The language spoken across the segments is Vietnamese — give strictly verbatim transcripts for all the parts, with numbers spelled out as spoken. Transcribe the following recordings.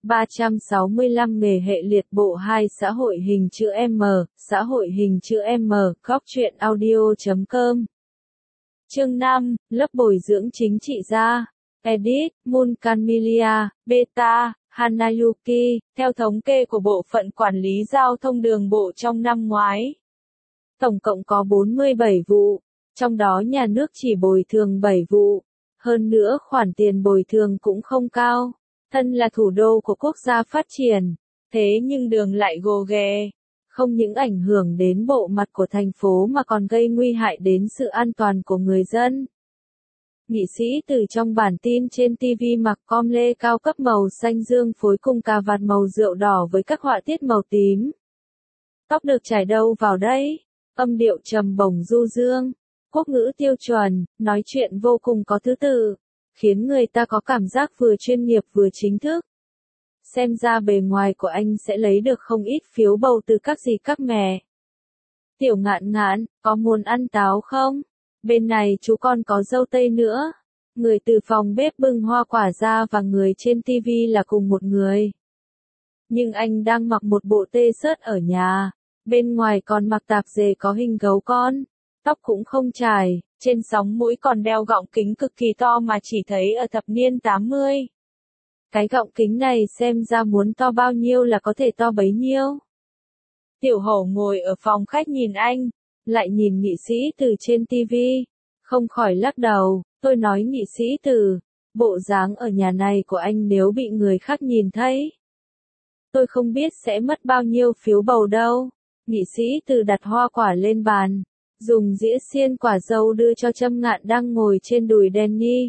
ba trăm sáu mươi lăm nghề hệ liệt bộ hai xã hội hình chữ M, xã hội hình chữ M, góc truyện audio chấm com. Chương năm, lớp bồi dưỡng chính trị gia. Edit, Moon Camellia, Beta, Hanayuki, theo thống kê của Bộ phận Quản lý Giao thông Đường bộ trong năm ngoái. Tổng cộng có bốn mươi bảy vụ, trong đó nhà nước chỉ bồi thường bảy vụ. Hơn nữa khoản tiền bồi thường cũng không cao. Thân là thủ đô của quốc gia phát triển, thế nhưng đường lại gồ ghề, không những ảnh hưởng đến bộ mặt của thành phố mà còn gây nguy hại đến sự an toàn của người dân. Nghị sĩ từ trong bản tin trên ti vi mặc com lê cao cấp màu xanh dương phối cùng cà vạt màu rượu đỏ với các họa tiết màu tím. Tóc được trải đâu vào đây? Âm điệu trầm bổng du dương, quốc ngữ tiêu chuẩn, nói chuyện vô cùng có thứ tự, khiến người ta có cảm giác vừa chuyên nghiệp vừa chính thức. Xem ra bề ngoài của anh sẽ lấy được không ít phiếu bầu từ các dì các mẹ. Tiểu Ngạn Ngạn, có muốn ăn táo không? Bên này chú con có dâu tây nữa. Người từ phòng bếp bưng hoa quả ra và người trên ti vi là cùng một người. Nhưng anh đang mặc một bộ t-shirt ở nhà, bên ngoài còn mặc tạp dề có hình gấu con, tóc cũng không chải, trên sóng mũi còn đeo gọng kính cực kỳ to mà chỉ thấy ở thập niên tám mươi. Cái gọng kính này xem ra muốn to bao nhiêu là có thể to bấy nhiêu. Tiểu Hổ ngồi ở phòng khách nhìn anh, lại nhìn nghị sĩ từ trên ti vi, không khỏi lắc đầu. Tôi nói nghị sĩ từ, bộ dáng ở nhà này của anh nếu bị người khác nhìn thấy, tôi không biết sẽ mất bao nhiêu phiếu bầu đâu. Nghị sĩ từ đặt hoa quả lên bàn, dùng dĩa xiên quả dâu đưa cho Trâm Ngạn đang ngồi trên đùi Danny.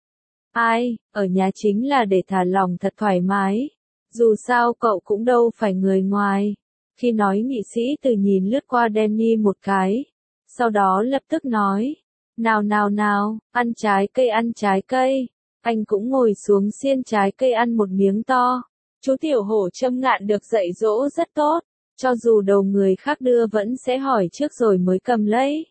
Ai, ở nhà chính là để thả lỏng thật thoải mái. Dù sao cậu cũng đâu phải người ngoài. Khi nói nghị sĩ từ nhìn lướt qua Danny một cái. Sau đó lập tức nói. Nào nào nào, ăn trái cây ăn trái cây. Anh cũng ngồi xuống xiên trái cây ăn một miếng to. Chú Tiểu Hổ Trâm Ngạn được dạy dỗ rất tốt. Cho dù đầu người khác đưa vẫn sẽ hỏi trước rồi mới cầm lấy.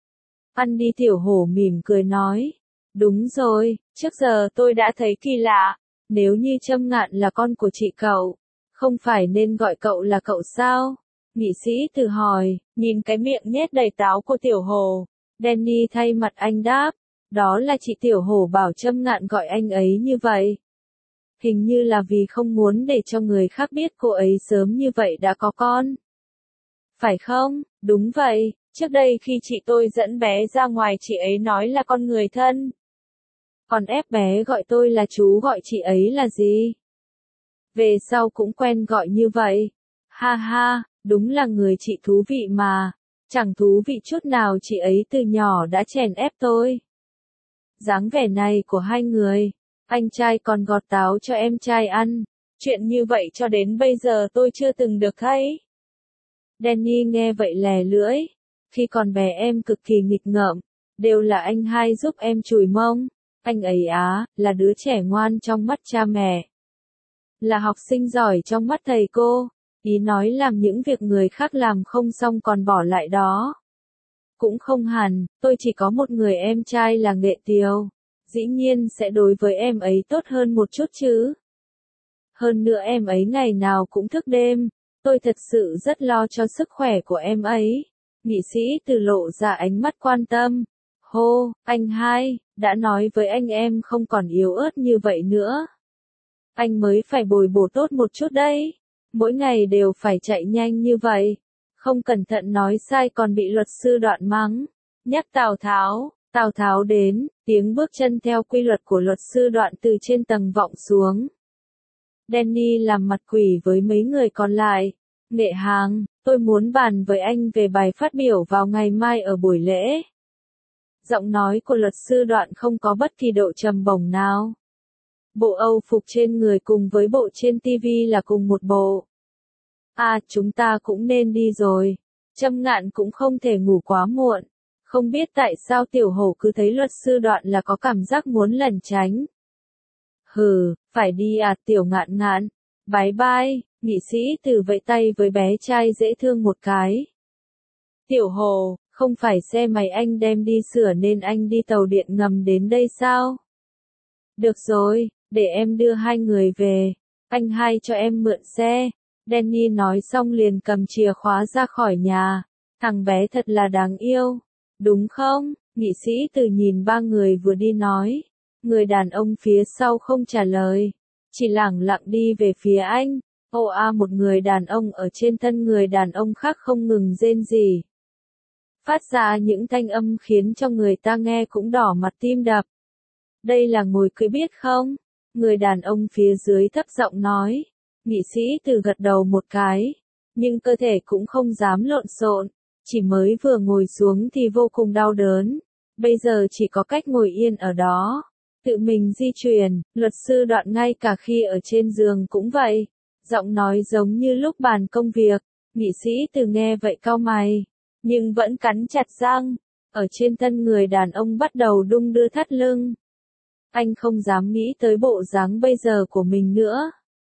Ăn đi. Tiểu Hổ mỉm cười nói. Đúng rồi, trước giờ tôi đã thấy kỳ lạ. Nếu như Trâm Ngạn là con của chị cậu, không phải nên gọi cậu là cậu sao? Nghị sĩ từ hỏi, nhìn cái miệng nhét đầy táo của Tiểu Hổ. Danny thay mặt anh đáp. Đó là chị Tiểu Hổ bảo Trâm Ngạn gọi anh ấy như vậy. Hình như là vì không muốn để cho người khác biết cô ấy sớm như vậy đã có con. Phải không? Đúng vậy, trước đây khi chị tôi dẫn bé ra ngoài chị ấy nói là con người thân. Còn ép bé gọi tôi là chú, gọi chị ấy là gì? Về sau cũng quen gọi như vậy. Ha ha, đúng là người chị thú vị mà. Chẳng thú vị chút nào, chị ấy từ nhỏ đã chèn ép tôi. Dáng vẻ này của hai người. Anh trai còn gọt táo cho em trai ăn. Chuyện như vậy cho đến bây giờ tôi chưa từng được thấy. Danny nghe vậy lè lưỡi. Khi còn bé em cực kỳ nghịch ngợm. Đều là anh hai giúp em chùi mông. Anh ấy á, là đứa trẻ ngoan trong mắt cha mẹ. Là học sinh giỏi trong mắt thầy cô. Ý nói làm những việc người khác làm không xong còn bỏ lại đó. Cũng không hẳn, tôi chỉ có một người em trai là Nghệ Tiều. Dĩ nhiên sẽ đối với em ấy tốt hơn một chút chứ. Hơn nữa em ấy ngày nào cũng thức đêm. Tôi thật sự rất lo cho sức khỏe của em ấy. Nghị sĩ từ lộ ra ánh mắt quan tâm. Hô, anh hai, đã nói với anh em không còn yếu ớt như vậy nữa. Anh mới phải bồi bổ tốt một chút đấy. Mỗi ngày đều phải chạy nhanh như vậy. Không cẩn thận nói sai còn bị luật sư Đoạn mắng. Nhắc Tào Tháo, Tào Tháo đến, tiếng bước chân theo quy luật của luật sư Đoạn từ trên tầng vọng xuống. Danny làm mặt quỷ với mấy người còn lại. Nghệ Hàng, tôi muốn bàn với anh về bài phát biểu vào ngày mai ở buổi lễ. Giọng nói của luật sư Đoạn không có bất kỳ độ trầm bổng nào. Bộ Âu phục trên người cùng với bộ trên ti vi là cùng một bộ. À, chúng ta cũng nên đi rồi. Trâm Ngạn cũng không thể ngủ quá muộn. Không biết tại sao Tiểu Hổ cứ thấy luật sư Đoạn là có cảm giác muốn lẩn tránh. Hừ, phải đi à Tiểu Ngạn Ngạn. Bye bye, nghị sĩ từ vẫy tay với bé trai dễ thương một cái. Tiểu Hổ, không phải xe máy anh đem đi sửa nên anh đi tàu điện ngầm đến đây sao? Được rồi, để em đưa hai người về. anh hai cho em mượn xe. Danny nói xong liền cầm chìa khóa ra khỏi nhà. Thằng bé thật là đáng yêu. Đúng không? Nghị sĩ Từ nhìn ba người vừa đi nói. Người đàn ông phía sau không trả lời. Chỉ lẳng lặng đi về phía anh. Ồ a một người đàn ông ở trên thân người đàn ông khác không ngừng rên rỉ. Phát ra những thanh âm khiến cho người ta nghe cũng đỏ mặt tim đập. Đây là ngồi cưới biết không? Người đàn ông phía dưới thấp giọng nói. Nghị sĩ Từ gật đầu một cái. Nhưng cơ thể cũng không dám lộn xộn. Chỉ mới vừa ngồi xuống thì vô cùng đau đớn. Bây giờ chỉ có cách ngồi yên ở đó. Tự mình di chuyển, luật sư Đoạn ngay cả khi ở trên giường cũng vậy. Giọng nói giống như lúc bàn công việc. Nghị sĩ Từ nghe vậy cau mày. Nhưng vẫn cắn chặt răng. Ở trên thân người đàn ông bắt đầu đung đưa thắt lưng. Anh không dám nghĩ tới bộ dáng bây giờ của mình nữa.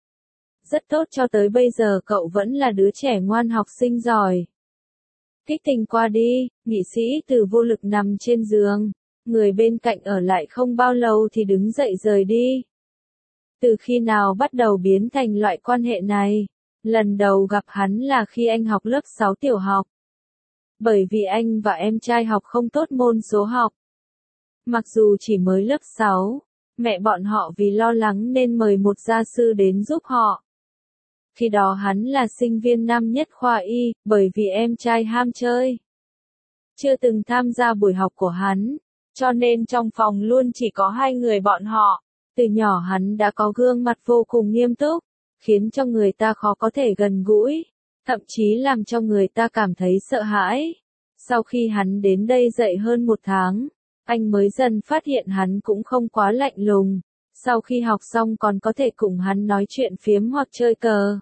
Rất tốt, cho tới bây giờ cậu vẫn là đứa trẻ ngoan học sinh giỏi. Kích tình qua đi, nghị sĩ Từ vô lực nằm trên giường. Người bên cạnh ở lại không bao lâu thì đứng dậy rời đi. Từ khi nào bắt đầu biến thành loại quan hệ này? Lần đầu gặp hắn là khi anh học lớp sáu tiểu học. Bởi vì anh và em trai học không tốt môn số học. Mặc dù chỉ mới lớp sáu, mẹ bọn họ vì lo lắng nên mời một gia sư đến giúp họ. Khi đó hắn là sinh viên năm nhất khoa y, bởi vì em trai ham chơi. Chưa từng tham gia buổi học của hắn, cho nên trong phòng luôn chỉ có hai người bọn họ. Từ nhỏ hắn đã có gương mặt vô cùng nghiêm túc, khiến cho người ta khó có thể gần gũi, thậm chí làm cho người ta cảm thấy sợ hãi. Sau khi hắn đến đây dạy hơn một tháng, anh mới dần phát hiện hắn cũng không quá lạnh lùng. Sau khi học xong còn có thể cùng hắn nói chuyện phiếm hoặc chơi cờ.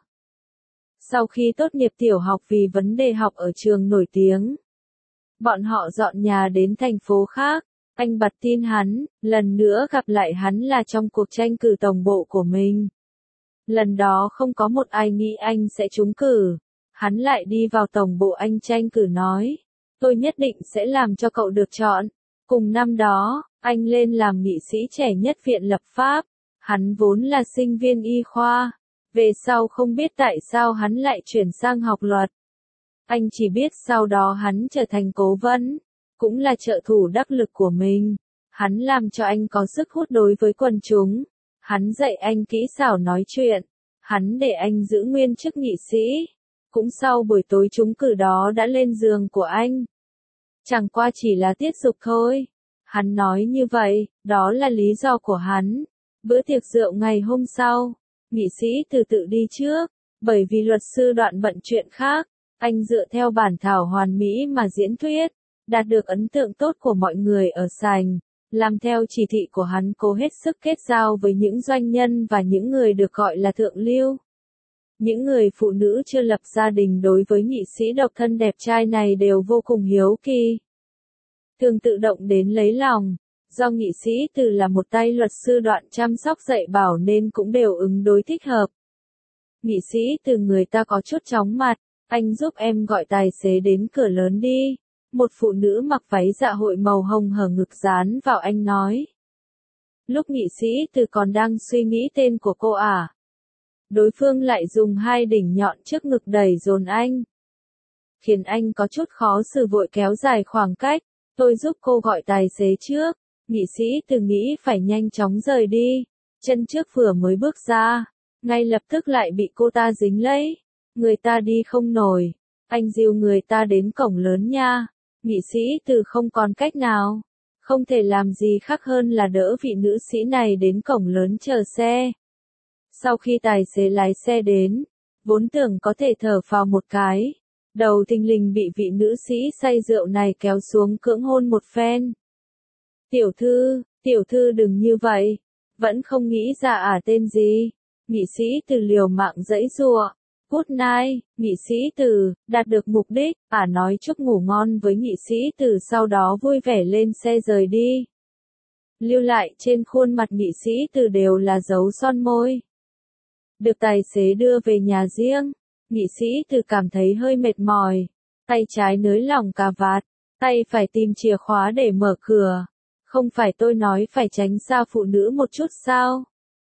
Sau khi tốt nghiệp tiểu học vì vấn đề học ở trường nổi tiếng, bọn họ dọn nhà đến thành phố khác. Anh bật tin hắn, lần nữa gặp lại hắn là trong cuộc tranh cử tổng bộ của mình. Lần đó không có một ai nghĩ anh sẽ trúng cử. Hắn lại đi vào tổng bộ anh tranh cử nói, tôi nhất định sẽ làm cho cậu được chọn. Cùng năm đó, anh lên làm nghị sĩ trẻ nhất Viện Lập pháp. Hắn vốn là sinh viên y khoa. Về sau không biết tại sao hắn lại chuyển sang học luật. Anh chỉ biết sau đó hắn trở thành cố vấn, cũng là trợ thủ đắc lực của mình. Hắn làm cho anh có sức hút đối với quần chúng. Hắn dạy anh kỹ xảo nói chuyện. Hắn để anh giữ nguyên chức nghị sĩ. Cũng sau buổi tối trúng cử đó đã lên giường của anh. Chẳng qua chỉ là tiết dục thôi. Hắn nói như vậy, đó là lý do của hắn. Bữa tiệc rượu ngày hôm sau, nghị sĩ Từ tự đi trước, bởi vì luật sư Đoạn bận chuyện khác. Anh dựa theo bản thảo hoàn mỹ mà diễn thuyết, đạt được ấn tượng tốt của mọi người ở sảnh, làm theo chỉ thị của hắn cố hết sức kết giao với những doanh nhân và những người được gọi là thượng lưu. Những người phụ nữ chưa lập gia đình đối với nghị sĩ độc thân đẹp trai này đều vô cùng hiếu kỳ. Thường tự động đến lấy lòng, do nghị sĩ Từ là một tay luật sư Đoạn chăm sóc dạy bảo nên cũng đều ứng đối thích hợp. Nghị sĩ Từ người ta có chút chóng mặt, anh giúp em gọi tài xế đến cửa lớn đi. Một phụ nữ mặc váy dạ hội màu hồng hở ngực dán vào anh nói. Lúc nghị sĩ Từ còn đang suy nghĩ tên của cô à. Đối phương lại dùng hai đỉnh nhọn trước ngực đẩy dồn anh. Khiến anh có chút khó xử vội kéo dài khoảng cách. Tôi giúp cô gọi tài xế trước. Nghị sĩ Từ nghĩ phải nhanh chóng rời đi. Chân trước vừa mới bước ra, ngay lập tức lại bị cô ta dính lấy. Người ta đi không nổi. Anh dìu người ta đến cổng lớn nha. Nghị sĩ Từ không còn cách nào. Không thể làm gì khác hơn là đỡ vị nữ sĩ này đến cổng lớn chờ xe. Sau khi tài xế lái xe đến, vốn tưởng có thể thở phào một cái. Đầu thình lình bị vị nữ sĩ say rượu này kéo xuống cưỡng hôn một phen. Tiểu thư, tiểu thư đừng như vậy. Vẫn không nghĩ ra à tên gì. Nghị sĩ Từ liều mạng giãy giụa. Good night, nghị sĩ Từ, đạt được mục đích, ả nói chúc ngủ ngon với nghị sĩ Từ sau đó vui vẻ lên xe rời đi. Lưu lại trên khuôn mặt nghị sĩ Từ đều là dấu son môi. Được tài xế đưa về nhà riêng, nghị sĩ Từ cảm thấy hơi mệt mỏi, tay trái nới lỏng cà vạt, tay phải tìm chìa khóa để mở cửa. Không phải tôi nói phải tránh xa phụ nữ một chút sao?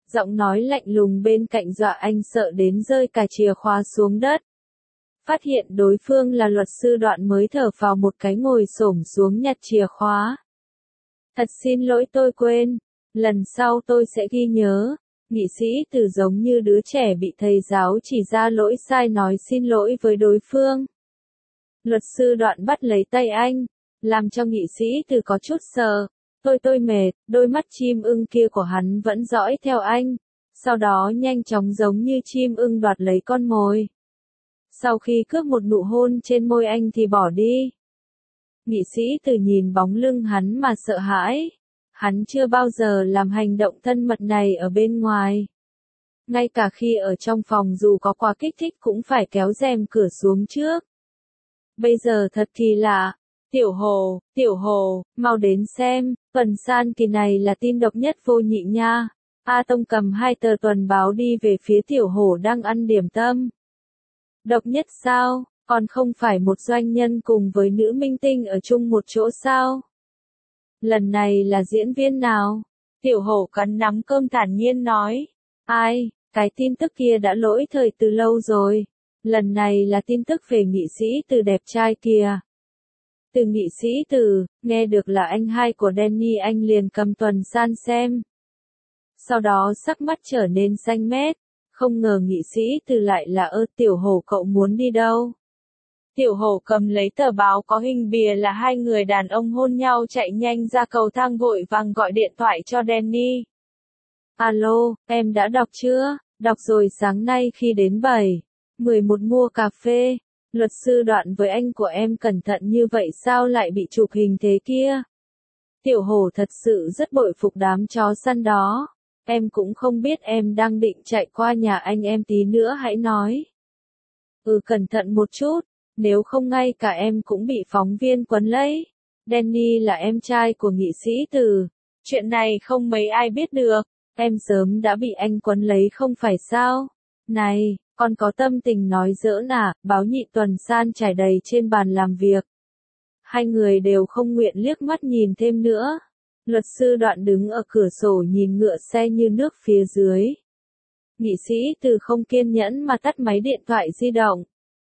Giọng nói lạnh lùng bên cạnh dọa anh sợ đến rơi cả chìa khóa xuống đất. Phát hiện đối phương là luật sư Đoạn mới thở phào một cái ngồi xổm xuống nhặt chìa khóa. Thật xin lỗi tôi quên, lần sau tôi sẽ ghi nhớ. Nghị sĩ Từ giống như đứa trẻ bị thầy giáo chỉ ra lỗi sai nói xin lỗi với đối phương. Luật sư Đoạn bắt lấy tay anh, làm cho nghị sĩ Từ có chút sợ. Tôi tôi mệt, đôi mắt chim ưng kia của hắn vẫn dõi theo anh, sau đó nhanh chóng giống như chim ưng đoạt lấy con mồi. Sau khi cướp một nụ hôn trên môi anh thì bỏ đi. Nghị sĩ Từ nhìn bóng lưng hắn mà sợ hãi. Hắn chưa bao giờ làm hành động thân mật này ở bên ngoài. Ngay cả khi ở trong phòng dù có quá kích thích cũng phải kéo rèm cửa xuống trước. Bây giờ thật kỳ lạ. Tiểu Hồ, Tiểu Hồ, mau đến xem, tuần san kỳ này là tin độc nhất vô nhị nha. A Tông cầm hai tờ tuần báo đi về phía Tiểu Hồ đang ăn điểm tâm. Độc nhất sao, còn không phải một doanh nhân cùng với nữ minh tinh ở chung một chỗ sao? Lần này là diễn viên nào? Tiểu Hổ cắn nắm cơm thản nhiên nói. Ai, cái tin tức kia đã lỗi thời từ lâu rồi. Lần này là tin tức về nghị sĩ Từ đẹp trai kìa. Từ nghị sĩ Từ, nghe được là anh hai của Danny anh liền cầm tuần san xem. Sau đó sắc mắt trở nên xanh mét. Không ngờ nghị sĩ Từ lại là ơ Tiểu Hổ cậu muốn đi đâu? Tiểu Hổ cầm lấy tờ báo có hình bìa là hai người đàn ông hôn nhau chạy nhanh ra cầu thang vội vàng gọi điện thoại cho Danny. Alo, em đã đọc chưa? Đọc rồi sáng nay khi đến bảy mười một mua cà phê. Luật sư Đoạn với anh của em cẩn thận như vậy sao lại bị chụp hình thế kia? Tiểu Hổ thật sự rất bội phục đám chó săn đó. Em cũng không biết em đang định chạy qua nhà anh em tí nữa hãy nói. Ừ cẩn thận một chút. Nếu không ngay cả em cũng bị phóng viên quấn lấy. Danny là em trai của nghị sĩ Từ. Chuyện này không mấy ai biết được. Em sớm đã bị anh quấn lấy không phải sao? Này, con có tâm tình nói giỡn à? Báo nhị tuần san trải đầy trên bàn làm việc. Hai người đều không nguyện liếc mắt nhìn thêm nữa. Luật sư Đoạn đứng ở cửa sổ nhìn ngựa xe như nước phía dưới. Nghị sĩ Từ không kiên nhẫn mà tắt máy điện thoại di động.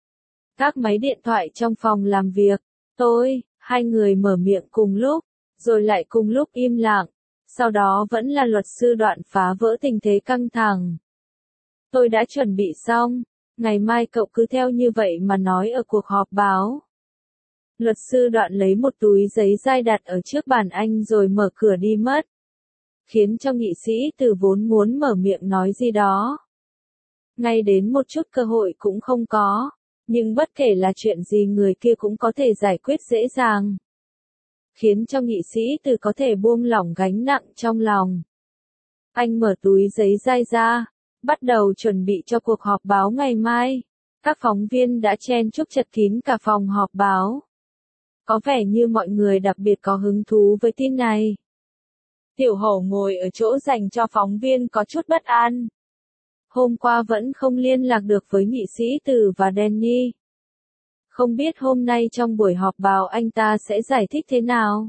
Các máy điện thoại trong phòng làm việc, tôi, hai người mở miệng cùng lúc, rồi lại cùng lúc im lặng, sau đó vẫn là luật sư Đoạn phá vỡ tình thế căng thẳng. Tôi đã chuẩn bị xong, ngày mai cậu cứ theo như vậy mà nói ở cuộc họp báo. Luật sư Đoạn lấy một túi giấy dai đặt ở trước bàn anh rồi mở cửa đi mất. Khiến cho nghị sĩ Từ vốn muốn mở miệng nói gì đó. Ngay đến một chút cơ hội cũng không có. Nhưng bất kể là chuyện gì người kia cũng có thể giải quyết dễ dàng. Khiến cho nghị sĩ Từ có thể buông lỏng gánh nặng trong lòng. Anh mở túi giấy dai ra, bắt đầu chuẩn bị cho cuộc họp báo ngày mai. Các phóng viên đã chen chúc chật kín cả phòng họp báo. Có vẻ như mọi người đặc biệt có hứng thú với tin này. Tiểu Hổ ngồi ở chỗ dành cho phóng viên có chút bất an. Hôm qua vẫn không liên lạc được với nghị sĩ Từ và Danny. Không biết hôm nay trong buổi họp báo anh ta sẽ giải thích thế nào.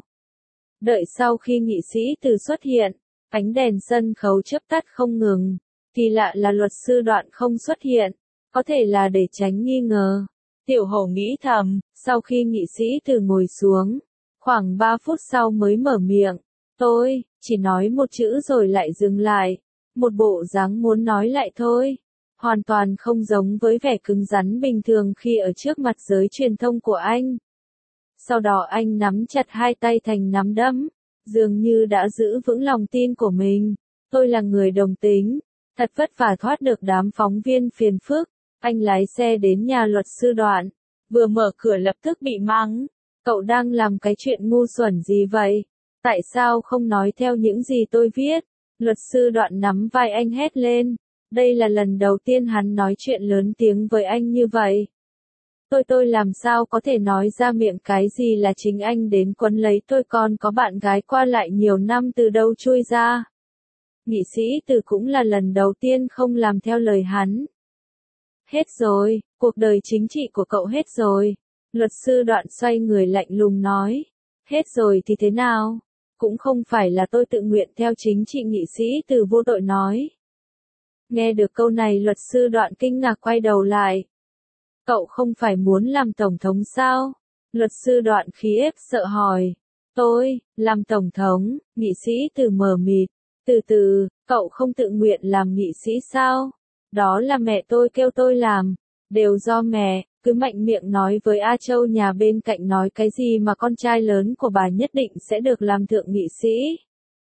Đợi sau khi nghị sĩ Từ xuất hiện, ánh đèn sân khấu chớp tắt không ngừng. Kỳ lạ là luật sư Đoạn không xuất hiện, có thể là để tránh nghi ngờ. Tiểu Hổ nghĩ thầm, sau khi nghị sĩ Từ ngồi xuống, khoảng ba phút sau mới mở miệng. Tôi, chỉ nói một chữ rồi lại dừng lại. Một bộ dáng muốn nói lại thôi. Hoàn toàn không giống với vẻ cứng rắn bình thường khi ở trước mặt giới truyền thông của anh. Sau đó anh nắm chặt hai tay thành nắm đấm, dường như đã giữ vững lòng tin của mình. Tôi là người đồng tính, thật vất vả thoát được đám phóng viên phiền phức. Anh lái xe đến nhà luật sư Đoạn, vừa mở cửa lập tức bị mắng. Cậu đang làm cái chuyện ngu xuẩn gì vậy? Tại sao không nói theo những gì tôi viết? Luật sư Đoạn nắm vai anh hét lên. Đây là lần đầu tiên hắn nói chuyện lớn tiếng với anh như vậy. Tôi tôi làm sao có thể nói ra miệng cái gì là chính anh đến quấn lấy tôi, còn có bạn gái qua lại nhiều năm từ đâu chui ra. Nghị sĩ Từ cũng là lần đầu tiên không làm theo lời hắn. Hết rồi, cuộc đời chính trị của cậu hết rồi. Luật sư Đoạn xoay người lạnh lùng nói. Hết rồi thì thế nào? Cũng không phải là tôi tự nguyện theo chính trị, nghị sĩ Từ vô tội nói. Nghe được câu này luật sư Đoạn kinh ngạc quay đầu lại. Cậu không phải muốn làm tổng thống sao? Luật sư Đoạn khí ép sợ hỏi. Tôi, làm tổng thống, nghị sĩ Từ mờ mịt. Từ từ, cậu không tự nguyện làm nghị sĩ sao? Đó là mẹ tôi kêu tôi làm. Đều do mẹ, cứ mạnh miệng nói với A Châu nhà bên cạnh nói cái gì mà con trai lớn của bà nhất định sẽ được làm thượng nghị sĩ.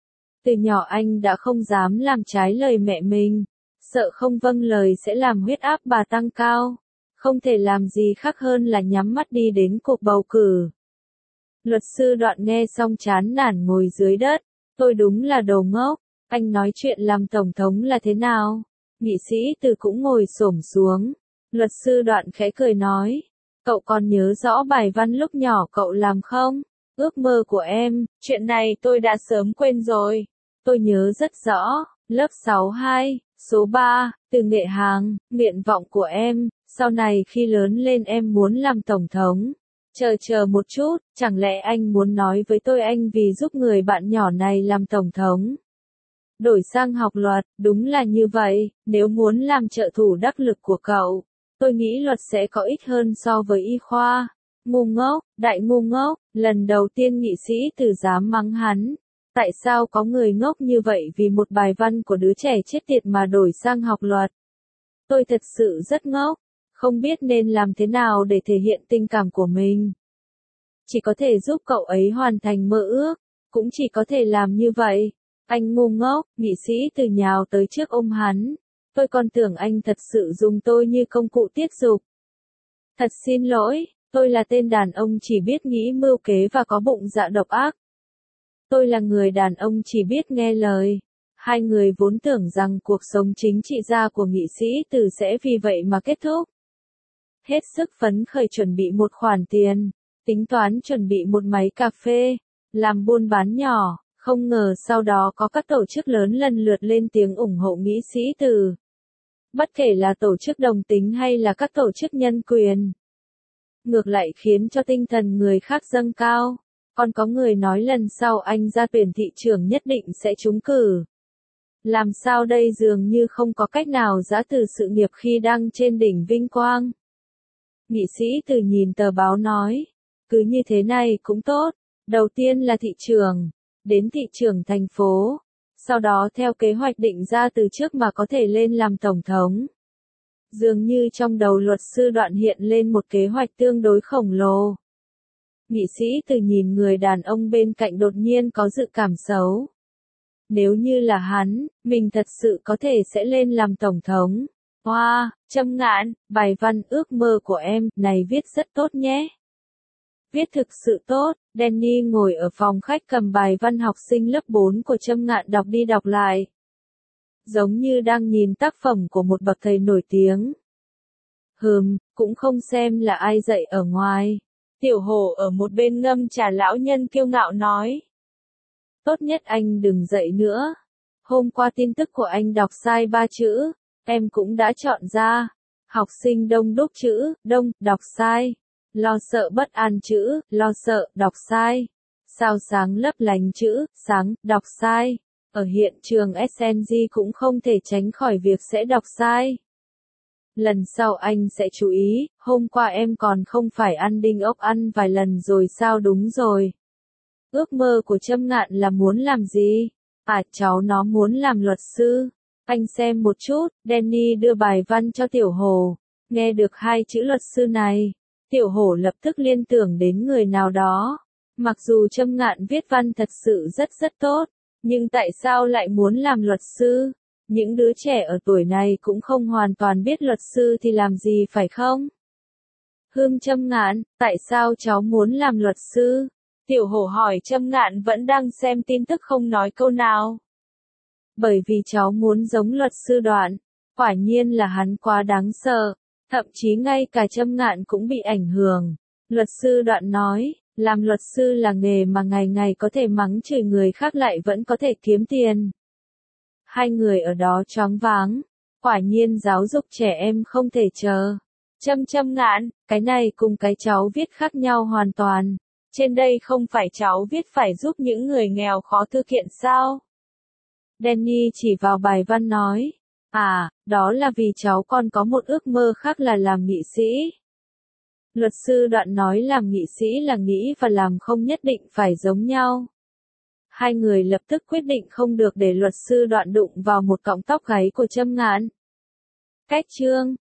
Từ nhỏ anh đã không dám làm trái lời mẹ mình, sợ không vâng lời sẽ làm huyết áp bà tăng cao. Không thể làm gì khác hơn là nhắm mắt đi đến cuộc bầu cử. Luật sư Đoạn nghe xong chán nản ngồi dưới đất. Tôi đúng là đồ ngốc. Anh nói chuyện làm tổng thống là thế nào? Nghị sĩ Từ cũng ngồi xổm xuống. Luật sư Đoạn khẽ cười nói. Cậu còn nhớ rõ bài văn lúc nhỏ cậu làm không? Ước mơ của em, chuyện này tôi đã sớm quên rồi. Tôi nhớ rất rõ, lớp sáu hai, số ba, từ Nghệ Hàng, nguyện vọng của em, sau này khi lớn lên em muốn làm tổng thống. Chờ chờ một chút, chẳng lẽ anh muốn nói với tôi anh vì giúp người bạn nhỏ này làm tổng thống? Đổi sang học luật, đúng là như vậy, nếu muốn làm trợ thủ đắc lực của cậu, tôi nghĩ luật sẽ có ích hơn so với y khoa. Ngu ngốc, đại ngu ngốc, lần đầu tiên nghị sĩ Từ dám mắng hắn. Tại sao có người ngốc như vậy vì một bài văn của đứa trẻ chết tiệt mà đổi sang học luật? Tôi thật sự rất ngốc, không biết nên làm thế nào để thể hiện tình cảm của mình. Chỉ có thể giúp cậu ấy hoàn thành mơ ước, cũng chỉ có thể làm như vậy. Anh ngu ngốc, nghị sĩ Từ nhào tới trước ôm hắn. Tôi còn tưởng anh thật sự dùng tôi như công cụ tiết dục. Thật xin lỗi, tôi là tên đàn ông chỉ biết nghĩ mưu kế và có bụng dạ độc ác. Tôi là người đàn ông chỉ biết nghe lời. Hai người vốn tưởng rằng cuộc sống chính trị gia của nghị sĩ Từ sẽ vì vậy mà kết thúc. Hết sức phấn khởi chuẩn bị một khoản tiền, tính toán chuẩn bị một máy cà phê, làm buôn bán nhỏ, không ngờ sau đó có các tổ chức lớn lần lượt lên tiếng ủng hộ nghị sĩ Từ. Bất kể là tổ chức đồng tính hay là các tổ chức nhân quyền. Ngược lại khiến cho tinh thần người khác dâng cao. Còn có người nói lần sau anh ra tuyển thị trưởng nhất định sẽ trúng cử. Làm sao đây dường như không có cách nào giã từ sự nghiệp khi đang trên đỉnh vinh quang. Nghị sĩ Từ nhìn tờ báo nói, cứ như thế này cũng tốt, đầu tiên là thị trưởng, đến thị trưởng thành phố, sau đó theo kế hoạch định ra từ trước mà có thể lên làm tổng thống. Dường như trong đầu luật sư Đoạn hiện lên một kế hoạch tương đối khổng lồ. Nghị sĩ Từ nhìn người đàn ông bên cạnh đột nhiên có dự cảm xấu. Nếu như là hắn, mình thật sự có thể sẽ lên làm tổng thống. Hoa, wow, Trâm Ngạn, bài văn ước mơ của em, này viết rất tốt nhé. Viết thực sự tốt, Danny ngồi ở phòng khách cầm bài văn học sinh lớp bốn của Trâm Ngạn đọc đi đọc lại. Giống như đang nhìn tác phẩm của một bậc thầy nổi tiếng. Hừm, cũng không xem là ai dạy ở ngoài. Tiểu Hổ ở một bên ngâm trà lão nhân kiêu ngạo nói. Tốt nhất anh đừng dạy nữa. Hôm qua tin tức của anh đọc sai ba chữ, em cũng đã chọn ra. Học sinh đông đúc chữ, đông, đọc sai. Lo sợ bất an chữ, lo sợ, đọc sai. Sao sáng lấp lánh chữ, sáng, đọc sai. Ở hiện trường ét en giê cũng không thể tránh khỏi việc sẽ đọc sai. Lần sau anh sẽ chú ý, hôm qua em còn không phải ăn đinh ốc ăn vài lần rồi sao? Đúng rồi. Ước mơ của Trâm Ngạn là muốn làm gì? À, cháu nó muốn làm luật sư. Anh xem một chút, Danny đưa bài văn cho Tiểu Hổ. Nghe được hai chữ luật sư này, Tiểu Hổ lập tức liên tưởng đến người nào đó. Mặc dù Trâm Ngạn viết văn thật sự rất rất tốt, nhưng tại sao lại muốn làm luật sư? Những đứa trẻ ở tuổi này cũng không hoàn toàn biết luật sư thì làm gì phải không? Hương Trâm Ngạn, tại sao cháu muốn làm luật sư? Tiểu Hổ hỏi. Trâm Ngạn vẫn đang xem tin tức không nói câu nào. Bởi vì cháu muốn giống luật sư Đoạn. Quả nhiên là hắn quá đáng sợ. Thậm chí ngay cả Trâm Ngạn cũng bị ảnh hưởng. Luật sư Đoạn nói, làm luật sư là nghề mà ngày ngày có thể mắng chửi người khác lại vẫn có thể kiếm tiền. Hai người ở đó choáng váng. Quả nhiên giáo dục trẻ em không thể chờ. Trâm Trâm Ngạn, cái này cùng cái cháu viết khác nhau hoàn toàn. Trên đây không phải cháu viết phải giúp những người nghèo khó thư kiện sao? Danny chỉ vào bài văn nói. À, đó là vì cháu còn có một ước mơ khác là làm nghị sĩ. Luật sư Đoạn nói làm nghị sĩ là nghĩ và làm không nhất định phải giống nhau. Hai người lập tức quyết định không được để luật sư Đoạn đụng vào một cọng tóc gáy của Trâm Ngạn. Cách chương